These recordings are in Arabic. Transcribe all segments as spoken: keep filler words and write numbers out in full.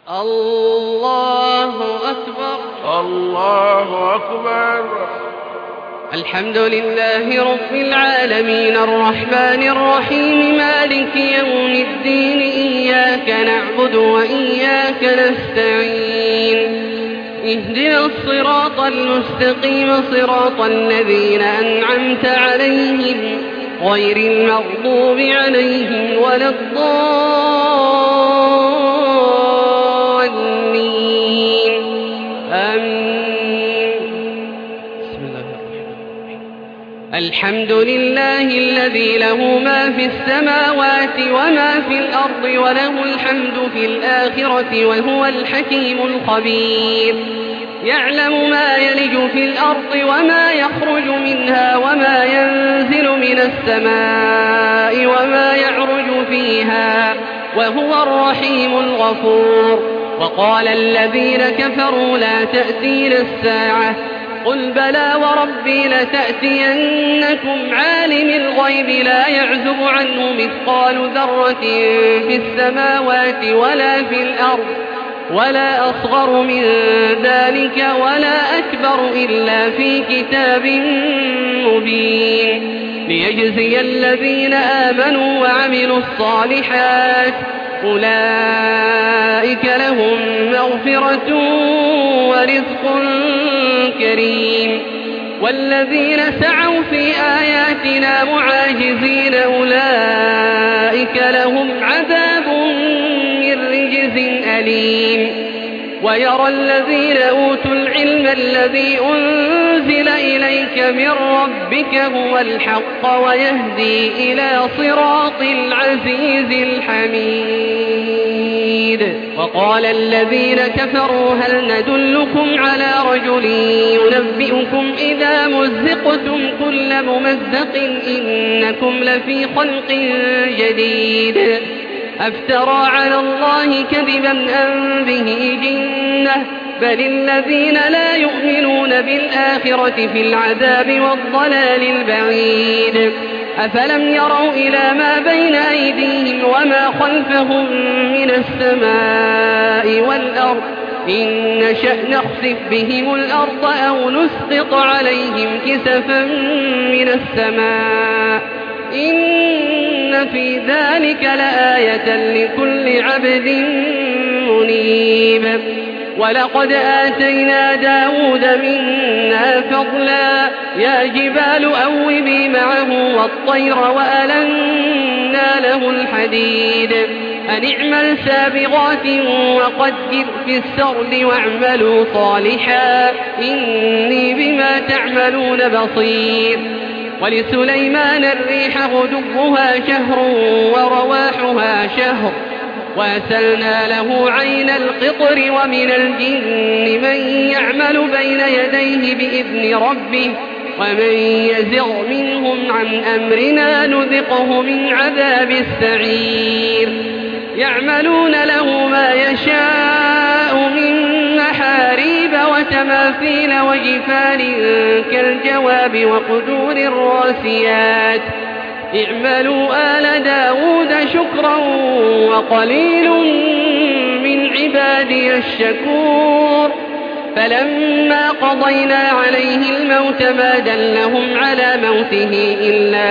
الله أكبر. الله أكبر. الحمد لله رب العالمين الرحمن الرحيم مالك يوم الدين إياك نعبد وإياك نستعين اهدنا الصراط المستقيم صراط الذين أنعمت عليهم غير المغضوب عليهم ولا الضالين آمين. بسم الله الرحمن الرحيم. الحمد لله الذي له ما في السماوات وما في الأرض وله الحمد في الآخرة وهو الحكيم الخبير. يعلم ما يلج في الأرض وما يخرج منها وما ينزل من السماء وما يعرج فيها وهو الرحيم الغفور. وقال الذين كفروا لا تأتينا الساعة قل بلى وربي لتأتينكم عالم الغيب لا يعزب عنه مثقال ذرة في السماوات ولا في الأرض ولا أصغر من ذلك ولا أكبر إلا في كتاب مبين ليجزي الذين آمنوا وعملوا الصالحات أولئك لهم مغفرة ورزق كريم. والذين سعوا في آياتنا معاجزين أولئك لهم عذاب من رجز أليم. ويرى الذين أوتوا العلم الذي أنزل إليك من ربك هو الحق ويهدي إلى صراط العزيز الحميد. وقال الذين كفروا هل ندلكم على رجل ينبئكم إذا مزقتم كل ممزق إنكم لفي خلق جديد أفترى على الله كذبا أم به جنة بل الذين لا يؤمنون بالآخرة في العذاب والضلال البعيد. أفلم يروا إلى ما بين أيديهم وما خلفهم من السماء والأرض إن نشأ نخسف بهم الأرض أو نسقط عليهم كسفا من السماء إن في ذلك لآية لكل عبد منيب. ولقد آتينا داود منا فضلا يا جبال أوبي معه والطير وألنا له الحديد أن اعمل سابغات وقدر في السرد واعملوا صالحا إني بما تعملون بصير. ولسليمان الريح غدوها شهر ورواحها شهر وأسلنا له عين القطر ومن الجن من يعمل بين يديه بإذن ربه ومن يزغ منهم عن أمرنا نذقه من عذاب السعير. يعملون له ما يشاء من محاريب وتماثيل وجفان كالجواب وقدور الراسيات اعملوا آل داود شكرا وقليل من عبادي الشكور. فلما قضينا عليه الموت ما دلهم على موته إلا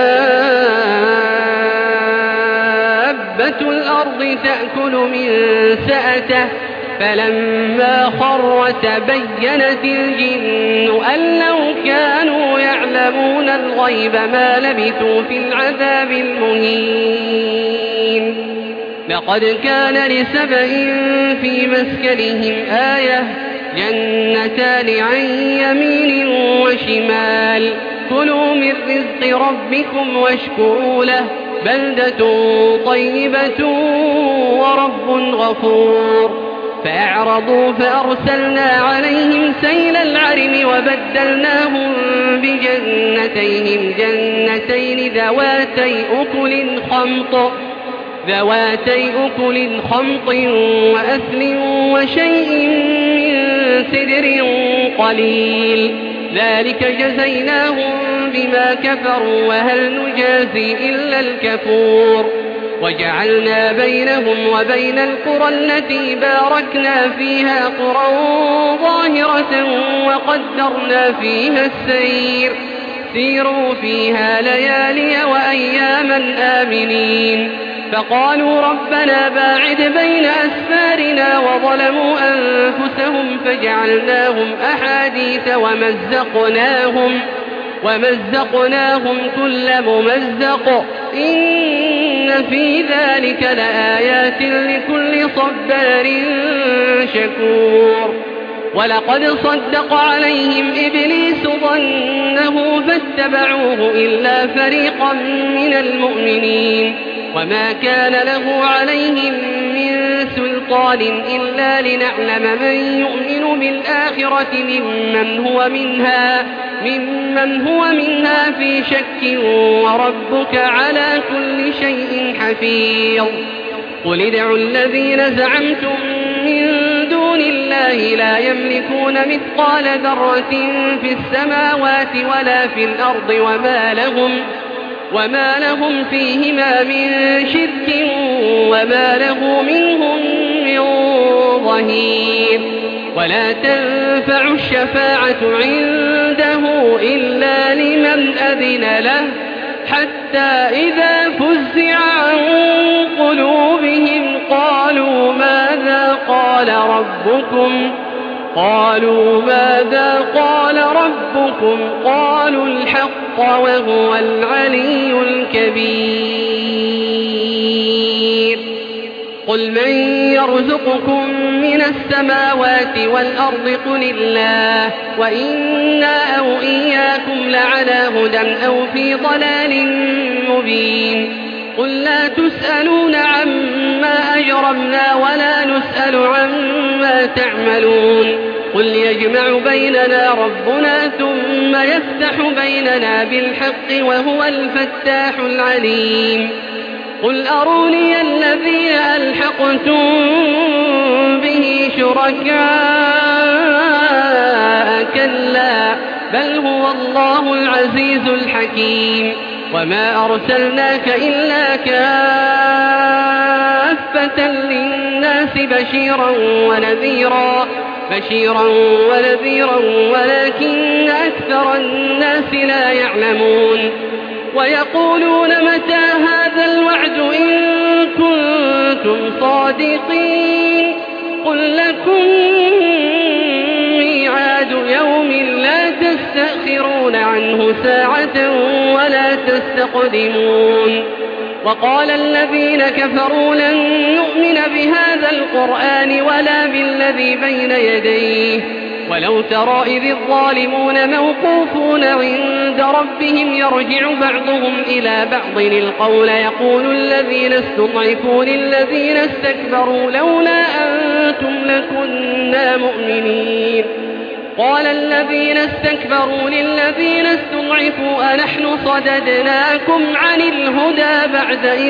دابة الأرض تأكل من سأته فلما خر تبينت الجن أن لو كانوا يعلمون الغيب ما لبثوا في العذاب المهين. لقد كان لسبإ في مسكنهم آية جنتان عن يمين وشمال كلوا من رزق ربكم واشكروا له بلدة طيبة ورب غفور. فأعرضوا فأرسلنا عليهم سيل العرم وبدلناهم بجنتيهم جنتين ذواتي أكل خمط ذواتي أكل خمط وأثل وشيء من سدر قليل ذلك جزيناهم بما كفروا وهل نجازي إلا الكفور. وجعلنا بينهم وبين القرى التي باركنا فيها قرى ظاهرة وقدرنا فيها السير سيروا فيها ليالي وأياما آمنين فقالوا ربنا باعد بين أسفارنا وظلموا أنفسهم فجعلناهم أحاديث ومزقناهم ومزقناهم كل ممزق إن في ذلك لآيات لكل صبار شكور ولقد صدق عليهم إبليس ظنه فاتبعوه إلا فريقا من المؤمنين وما كان له عليهم من سلطان إلا لنعلم من يؤمن بالآخرة ممن هو منها ممن هو منها في شك وربك على كل شيء حفيظ قل ادعوا الذين زعمتم من دون الله لا يملكون مثقال ذرة في السماوات ولا في الأرض وما لهم وما لهم فيهما من شرك وما له منهم من ظهير ولا تنفع الشفاعة عنده إلا لمن أذن له حتى إذا فزع عن قلوبهم قالوا ماذا قال ربكم قالوا ماذا قال ربكم قالوا الحق وهو العلي الكبير قل من يرزقكم من السماوات والأرض قل الله وإنا أو إياكم لعلى هدى أو في ضلال مبين قل لا تسألون عما أجرمنا ولا نسأل عما تعملون قل يجمع بيننا ربنا ثم يفتح بيننا بالحق وهو الفتاح العليم قل أروني الذين ألحقتم به شركاء كلا بل هو الله العزيز الحكيم وما أرسلناك إلا كافة للناس بشيرا ونذيرا بشيرا ونذيرا ولكن أكثر الناس لا يعلمون ويقولون متى هذا الوعد إن كنتم صادقين قل لكم ميعاد يوم لا تستأخرون عنه ساعة ولا تستقدمون وقال الذين كفروا لن نؤمن بهذا القرآن ولا بالذي بين يديه ولو ترى إذ الظالمون موقوفون عند ربهم يرجع بعضهم إلى بعض القول يقول الذين استضعفوا للذين استكبروا لولا أنتم لكنا مؤمنين قال الذين استكبروا للذين استضعفوا أنحن صددناكم عن الهدى بعد إذ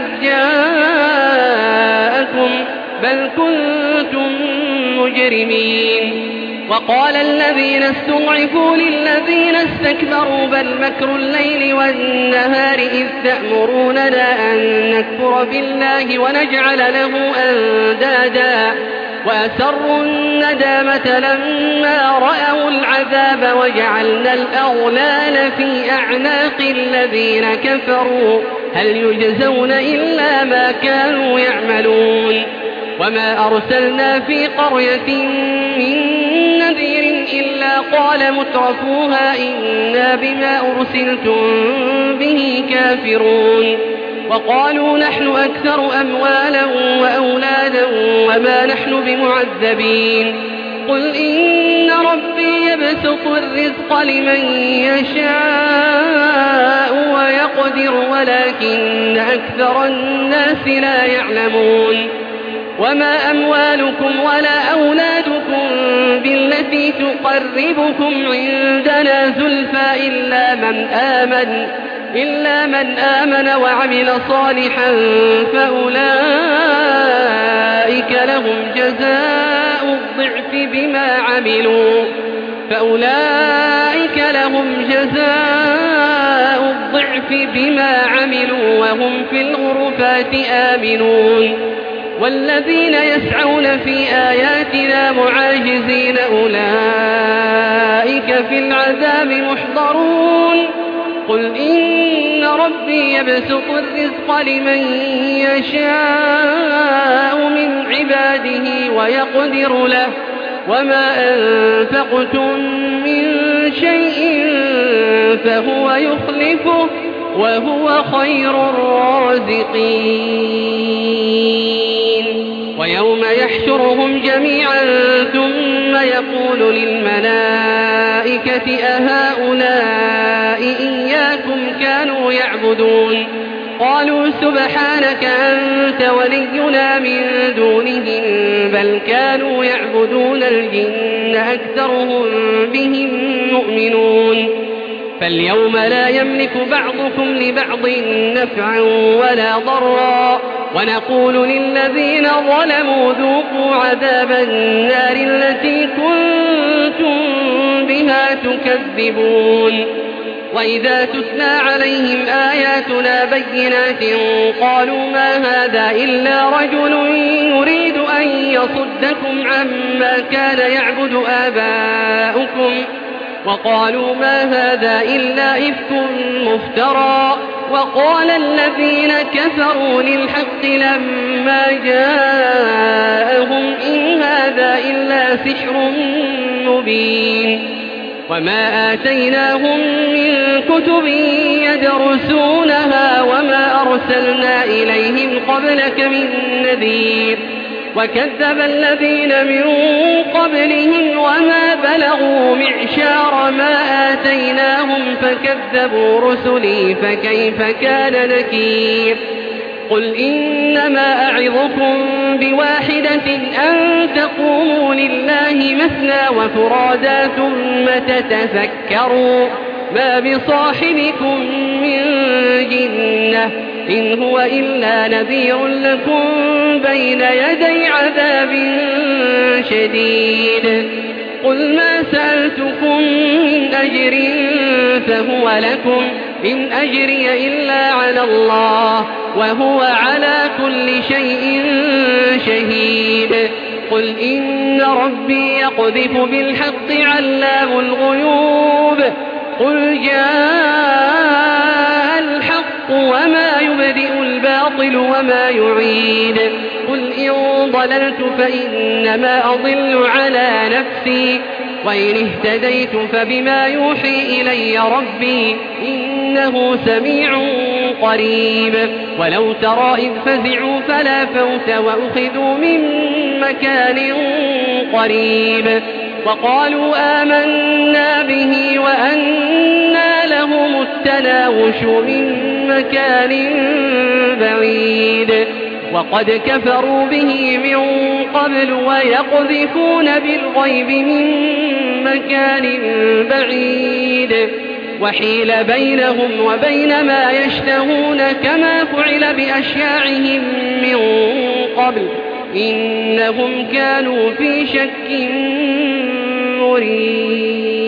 جاءكم بل كنتم مجرمين وقال الذين استضعفوا للذين استكبروا بل مكر الليل والنهار إذ تأمروننا أن نكفر بالله ونجعل له أندادا وأسروا الندامة لما رأوا العذاب وجعلنا الأغلال في أعناق الذين كفروا هل يجزون إلا ما كانوا يعملون وما أرسلنا في قرية من نذير إلا قال مترفوها إنا بما أرسلتم به كافرون وقالوا نحن أكثر أموالا وأولادا وما نحن بمعذبين قل إن ربي يبسط الرزق لمن يشاء ويقدر ولكن أكثر الناس لا يعلمون وما أموالكم ولا أولادكم بالتي تقربكم عندنا زلفى إلا من آمن إلا من آمن وعمل صالحا فأولئك لهم جزاء الضعف بما عملوا فأولئك لهم جزاء الضعف الضعف بما عملوا وهم في الغرفات آمنون والذين يسعون في آياتنا معاجزين أولئك في العذاب محضرون قل إن ربي يبسط الرزق لمن يشاء من عباده ويقدر له وما أنفقتم من شيء فهو يخلفه وهو خير الرازقين ويوم يحشرهم جميعا ثم يقول للملائكة أهؤلاء إياكم كانوا يعبدون قالوا سبحانك أنت ولينا من دونهم بل كانوا يعبدون الجن أكثرهم بهم مؤمنون فاليوم لا يملك بعضكم لبعض نفعا ولا ضرا ونقول للذين ظلموا ذوقوا عذاب النار التي كنتم بها تكذبون وإذا تتلى عليهم آياتنا بينات قالوا ما هذا إلا رجل يريد أن يصدكم عما كان يعبد آباؤكم وقالوا ما هذا إلا إفك مفترى وقال الذين كفروا للحق لما جاءهم إن هذا إلا سحر مبين وما آتيناهم من كتب يدرسونها وما أرسلنا إليهم قبلك من نذير وكذب الذين من قبلهم وما بلغوا معشار ما آتيناهم فكذبوا رسلي فكيف كان نكير قل إنما أعظكم بواحدة أن تقوموا لله مثنى وفرادا ثم تتفكروا ما بصاحبكم من جنة إن هو إلا نذير لكم بين يدي عذاب شديد قل ما سألتكم من أجر فهو لكم إن أجري إلا على الله وهو على كل شيء شهيد قل إن ربي يقذف بالحق علام الغيوب قل جاء الحق وما يبدئ الباطل وما يعيد قل إن ضللت فإنما أضل على نفسي وإن اهتديت فبما يوحي إلي ربي إنه سميع قريب ولو ترى إذ فزعوا فلا فوت وأخذوا من مكان قريب وقالوا آمنا به وأنى لهم التناوش من مكان بعيد وقد كفروا به من قبل ويقذفون بالغيب من مكان بعيد وحيل بينهم وبين ما يشتهون كما فعل بأشياعهم من قبل إنهم كانوا في شك مريب